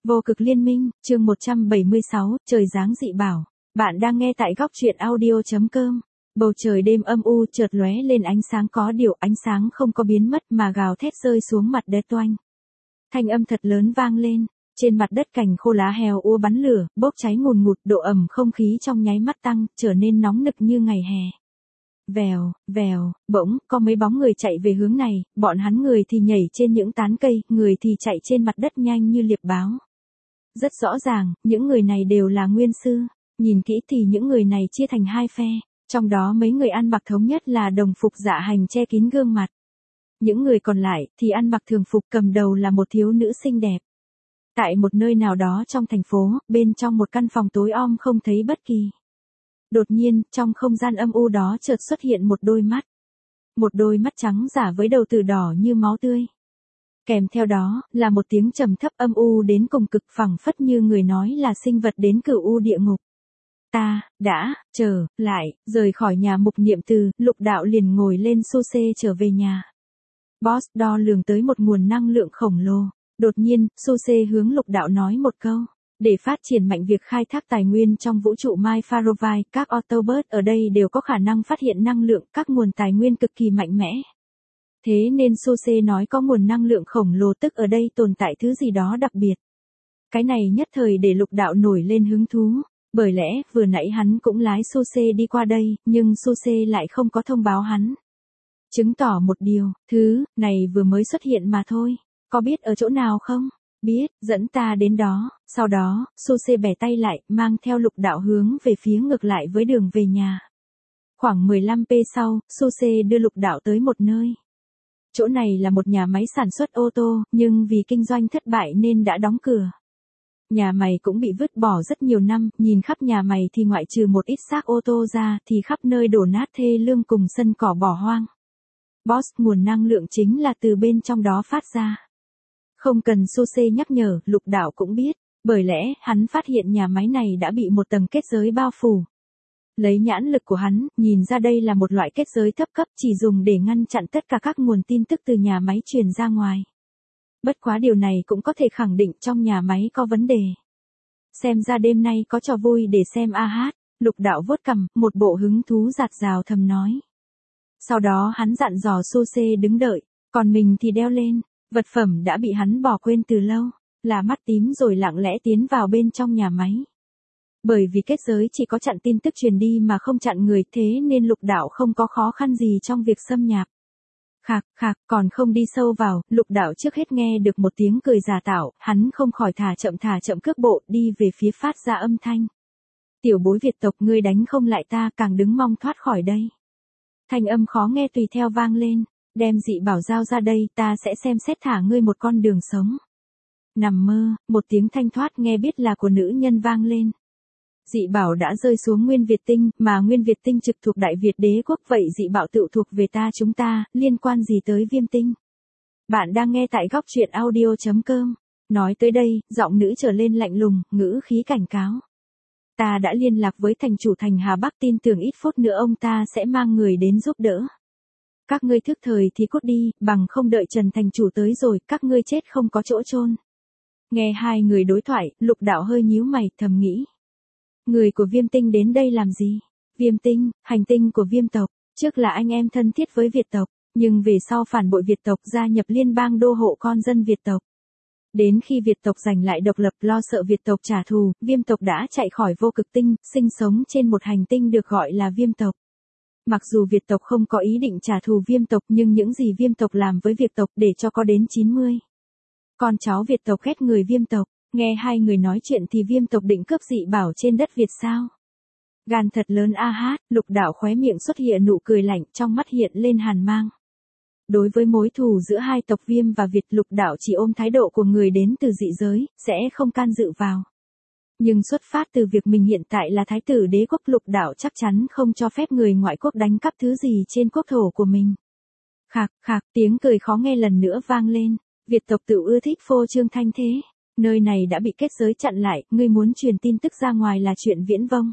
Vô cực liên minh, chương 176, trời giáng dị bảo. Bạn đang nghe tại góc truyện audio.com. Bầu trời đêm âm u chợt lóe lên ánh sáng, có điều ánh sáng không có biến mất mà gào thét rơi xuống mặt đất toanh. Thanh âm thật lớn vang lên, trên mặt đất cành khô lá heo úa bắn lửa, bốc cháy ngùn ngụt, độ ẩm không khí trong nháy mắt tăng, trở nên nóng nực như ngày hè. Vèo, vèo, bỗng, có mấy bóng người chạy về hướng này, bọn hắn người thì nhảy trên những tán cây, người thì chạy trên mặt đất nhanh như liệp báo. Rất rõ ràng, những người này đều là nguyên sư, nhìn kỹ thì những người này chia thành hai phe, trong đó mấy người ăn mặc thống nhất là đồng phục dạ hành che kín gương mặt. Những người còn lại thì ăn mặc thường phục, cầm đầu là một thiếu nữ xinh đẹp. Tại một nơi nào đó trong thành phố, bên trong một căn phòng tối om không thấy bất kỳ. Đột nhiên, trong không gian âm u đó chợt xuất hiện một đôi mắt. Một đôi mắt trắng giả với đầu tử đỏ như máu tươi. Kèm theo đó, là một tiếng trầm thấp âm u đến cùng cực, phẳng phất như người nói là sinh vật đến cửu u địa ngục. Ta, đã, trở, lại, rời khỏi nhà mục niệm từ, Lục Đạo liền ngồi lên xô xê trở về nhà. Boss đo lường tới một nguồn năng lượng khổng lồ. Đột nhiên, xô xê hướng Lục Đạo nói một câu. Để phát triển mạnh việc khai thác tài nguyên trong vũ trụ Mai Farovai, các Autobot ở đây đều có khả năng phát hiện năng lượng, các nguồn tài nguyên cực kỳ mạnh mẽ. Thế nên Sose nói có nguồn năng lượng khổng lồ, tức ở đây tồn tại thứ gì đó đặc biệt. Cái này nhất thời để Lục Đạo nổi lên hứng thú, bởi lẽ vừa nãy hắn cũng lái Sose đi qua đây, nhưng Sose lại không có thông báo hắn. Chứng tỏ một điều, thứ này vừa mới xuất hiện mà thôi, có biết ở chỗ nào không? Biết, dẫn ta đến đó. Sau đó, Sose bẻ tay lại, mang theo Lục Đạo hướng về phía ngược lại với đường về nhà. Khoảng 15p sau, Sose đưa Lục Đạo tới một nơi. Chỗ này là một nhà máy sản xuất ô tô, nhưng vì kinh doanh thất bại nên đã đóng cửa. Nhà máy cũng bị vứt bỏ rất nhiều năm, nhìn khắp nhà máy thì ngoại trừ một ít xác ô tô ra thì khắp nơi đổ nát thê lương cùng sân cỏ bỏ hoang. Boss, nguồn năng lượng chính là từ bên trong đó phát ra. Không cần Sose nhắc nhở, Lục Đạo cũng biết, bởi lẽ hắn phát hiện nhà máy này đã bị một tầng kết giới bao phủ. Lấy nhãn lực của hắn, nhìn ra đây là một loại kết giới thấp cấp chỉ dùng để ngăn chặn tất cả các nguồn tin tức từ nhà máy truyền ra ngoài. Bất quá điều này cũng có thể khẳng định trong nhà máy có vấn đề. Xem ra đêm nay có trò vui để xem a hát, Lục Đạo vuốt cằm, một bộ hứng thú rạt rào thầm nói. Sau đó hắn dặn dò Sose đứng đợi, còn mình thì đeo lên. Vật phẩm đã bị hắn bỏ quên từ lâu, là mắt tím rồi lặng lẽ tiến vào bên trong nhà máy. Bởi vì kết giới chỉ có chặn tin tức truyền đi mà không chặn người, thế nên Lục Đạo không có khó khăn gì trong việc xâm nhập. Khạc khạc, còn không đi sâu vào, Lục Đạo trước hết nghe được một tiếng cười giả tạo, hắn không khỏi thả chậm cước bộ đi về phía phát ra âm thanh. Tiểu bối Việt tộc, ngươi đánh không lại ta, càng đứng mong thoát khỏi đây. Thanh âm khó nghe tùy theo vang lên. Đem dị bảo giao ra đây, ta sẽ xem xét thả ngươi một con đường sống. Nằm mơ, một tiếng thanh thoát nghe biết là của nữ nhân vang lên. Dị bảo đã rơi xuống Nguyên Việt Tinh, mà Nguyên Việt Tinh trực thuộc Đại Việt Đế quốc, vậy dị bảo tự thuộc về chúng ta, liên quan gì tới Viêm Tinh? Bạn đang nghe tại góc truyện audio.com. Nói tới đây, giọng nữ trở lên lạnh lùng, ngữ khí cảnh cáo. Ta đã liên lạc với thành chủ thành Hà Bắc, tin tưởng ít phút nữa ông ta sẽ mang người đến giúp đỡ. Các ngươi thức thời thì cút đi, bằng không đợi Trần thành chủ tới rồi, các ngươi chết không có chỗ chôn. Nghe hai người đối thoại, Lục Đạo hơi nhíu mày, thầm nghĩ. Người của Viêm Tinh đến đây làm gì? Viêm Tinh, hành tinh của Viêm tộc, trước là anh em thân thiết với Việt tộc, nhưng về sau phản bội Việt tộc, gia nhập liên bang đô hộ con dân Việt tộc. Đến khi Việt tộc giành lại độc lập, lo sợ Việt tộc trả thù, Viêm tộc đã chạy khỏi Vô Cực Tinh, sinh sống trên một hành tinh được gọi là Viêm tộc. Mặc dù Việt tộc không có ý định trả thù Viêm tộc, nhưng những gì Viêm tộc làm với Việt tộc để cho có đến 90. Con cháu Việt tộc ghét người Viêm tộc, nghe hai người nói chuyện thì Viêm tộc định cướp dị bảo trên đất Việt sao? Gan thật lớn a hát, Lục Đạo khóe miệng xuất hiện nụ cười lạnh, trong mắt hiện lên hàn mang. Đối với mối thù giữa hai tộc Viêm và Việt, Lục Đạo chỉ ôm thái độ của người đến từ dị giới, sẽ không can dự vào. Nhưng xuất phát từ việc mình hiện tại là thái tử đế quốc, Lục Đạo chắc chắn không cho phép người ngoại quốc đánh cắp thứ gì trên quốc thổ của mình. Khạc khạc, tiếng cười khó nghe lần nữa vang lên. Việt tộc tự ưa thích phô trương thanh thế. Nơi này đã bị kết giới chặn lại, ngươi muốn truyền tin tức ra ngoài là chuyện viễn vông.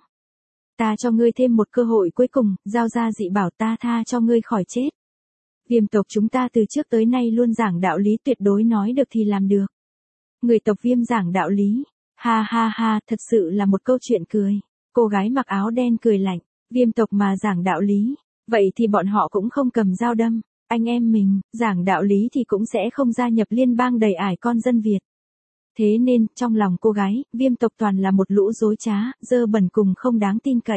Ta cho ngươi thêm một cơ hội cuối cùng, giao ra dị bảo ta tha cho ngươi khỏi chết. Viêm tộc chúng ta từ trước tới nay luôn giảng đạo lý, tuyệt đối nói được thì làm được. Người tộc Viêm giảng đạo lý. Ha ha ha, thật sự là một câu chuyện cười. Cô gái mặc áo đen cười lạnh. Viêm tộc mà giảng đạo lý. Vậy thì bọn họ cũng không cầm dao đâm. Anh em mình, giảng đạo lý thì cũng sẽ không gia nhập liên bang đầy ải con dân Việt. Thế nên, trong lòng cô gái, Viêm tộc toàn là một lũ dối trá, dơ bẩn cùng không đáng tin cậy.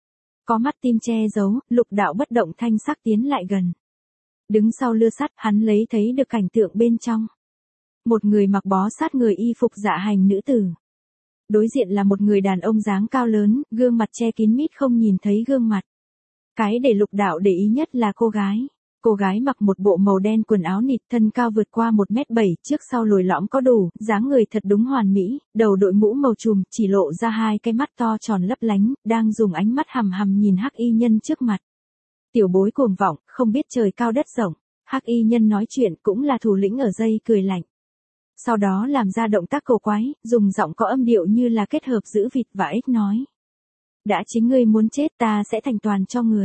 Có mắt tim che giấu, Lục Đạo bất động thanh sắc tiến lại gần. Đứng sau lưa sắt, hắn lấy thấy được cảnh tượng bên trong. Một người mặc bó sát người y phục dạ hành nữ tử. Đối diện là một người đàn ông dáng cao lớn, gương mặt che kín mít không nhìn thấy gương mặt. Cái để Lục Đạo để ý nhất là cô gái. Cô gái mặc một bộ màu đen quần áo nịt, thân cao vượt qua 1m7, trước sau lồi lõm có đủ, dáng người thật đúng hoàn mỹ, đầu đội mũ màu trùm, chỉ lộ ra hai cái mắt to tròn lấp lánh, đang dùng ánh mắt hằm hằm nhìn Hắc Y Nhân trước mặt. Tiểu bối cuồng vọng, không biết trời cao đất rộng. Hắc Y Nhân nói chuyện cũng là thủ lĩnh ở dây cười lạnh. Sau đó làm ra động tác cổ quái, dùng giọng có âm điệu như là kết hợp giữa vịt và ếch nói. Đã chính ngươi muốn chết, ta sẽ thành toàn cho người.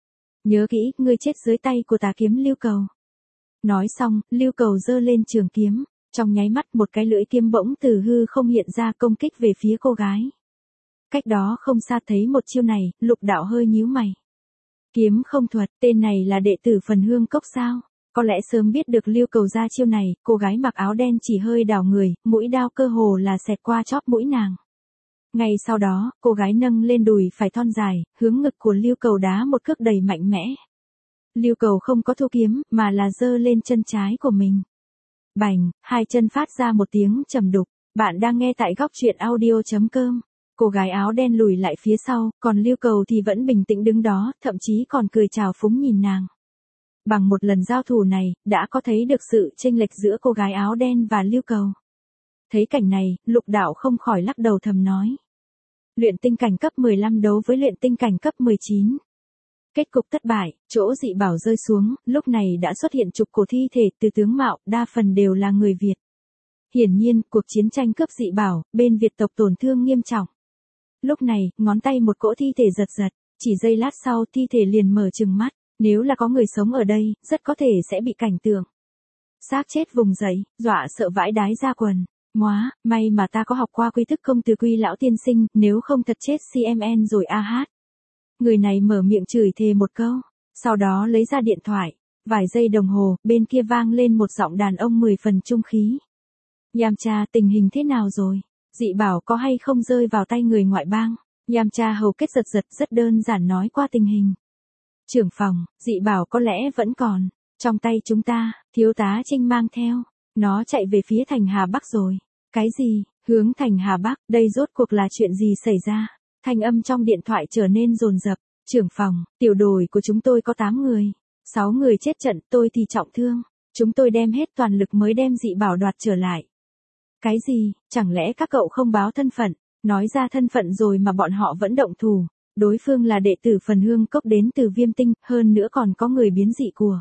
Nhớ kỹ, ngươi chết dưới tay của tà kiếm Lưu Cầu. Nói xong, Lưu Cầu giơ lên trường kiếm. Trong nháy mắt một cái lưỡi kiếm bỗng từ hư không hiện ra công kích về phía cô gái. Cách đó không xa thấy một chiêu này, Lục Đạo hơi nhíu mày. Kiếm không thuật, tên này là đệ tử Phần Hương Cốc sao? Có lẽ sớm biết được Lưu Cầu ra chiêu này, cô gái mặc áo đen chỉ hơi đảo người, mũi đao cơ hồ là xẹt qua chóp mũi nàng. Ngay sau đó, cô gái nâng lên đùi phải thon dài, hướng ngực của Lưu Cầu đá một cước đầy mạnh mẽ. Lưu Cầu không có thu kiếm, mà là giơ lên chân trái của mình. Bành, hai chân phát ra một tiếng trầm đục. Bạn đang nghe tại góc truyện audio.com. Cô gái áo đen lùi lại phía sau, còn Lưu Cầu thì vẫn bình tĩnh đứng đó, thậm chí còn cười chào phúng nhìn nàng. Bằng một lần giao thủ này, đã có thấy được sự chênh lệch giữa cô gái áo đen và Lưu Cầu. Thấy cảnh này, Lục Đạo không khỏi lắc đầu thầm nói. Luyện tinh cảnh cấp 15 đấu với luyện tinh cảnh cấp 19. Kết cục thất bại, chỗ dị bảo rơi xuống, lúc này đã xuất hiện chục cổ thi thể từ tướng mạo, đa phần đều là người Việt. Hiển nhiên, cuộc chiến tranh cướp dị bảo, bên Việt tộc tổn thương nghiêm trọng. Lúc này, ngón tay một cỗ thi thể giật giật, chỉ giây lát sau thi thể liền mở trừng mắt, nếu là có người sống ở đây, rất có thể sẽ bị cảnh tượng. Xác chết vùng dậy, dọa sợ vãi đái ra quần. Móa, may mà ta có học qua quy thức công từ Quy lão tiên sinh, nếu không thật chết CMN rồi a hát. Người này mở miệng chửi thề một câu, sau đó lấy ra điện thoại. Vài giây đồng hồ, bên kia vang lên một giọng đàn ông 10 phần trung khí. Yamcha, tình hình thế nào rồi? Dị bảo có hay không rơi vào tay người ngoại bang? Yamcha hầu kết giật giật rất đơn giản nói qua tình hình. Trưởng phòng, dị bảo có lẽ vẫn còn. Trong tay chúng ta, thiếu tá Trinh mang theo. Nó chạy về phía thành Hà Bắc rồi. Cái gì? Hướng thành Hà Bắc, đây rốt cuộc là chuyện gì xảy ra? Thanh âm trong điện thoại trở nên dồn dập. Trưởng phòng, tiểu đội của chúng tôi có 8 người. 6 người chết trận, tôi thì trọng thương. Chúng tôi đem hết toàn lực mới đem dị bảo đoạt trở lại. Cái gì? Chẳng lẽ các cậu không báo thân phận? Nói ra thân phận rồi mà bọn họ vẫn động thủ. Đối phương là đệ tử Phần Hương Cốc đến từ Viêm Tinh, hơn nữa còn có người biến dị của.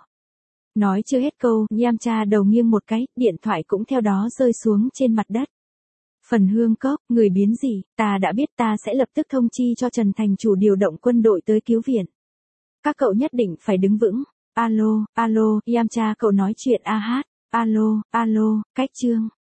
Nói chưa hết câu, Yamcha đầu nghiêng một cái, điện thoại cũng theo đó rơi xuống trên mặt đất. Phần Hương Cốc, người biến dị, ta đã biết, ta sẽ lập tức thông chi cho Trần Thành chủ điều động quân đội tới cứu viện. Các cậu nhất định phải đứng vững. Alo, Yamcha cậu nói chuyện a hát. Alo, cách chương.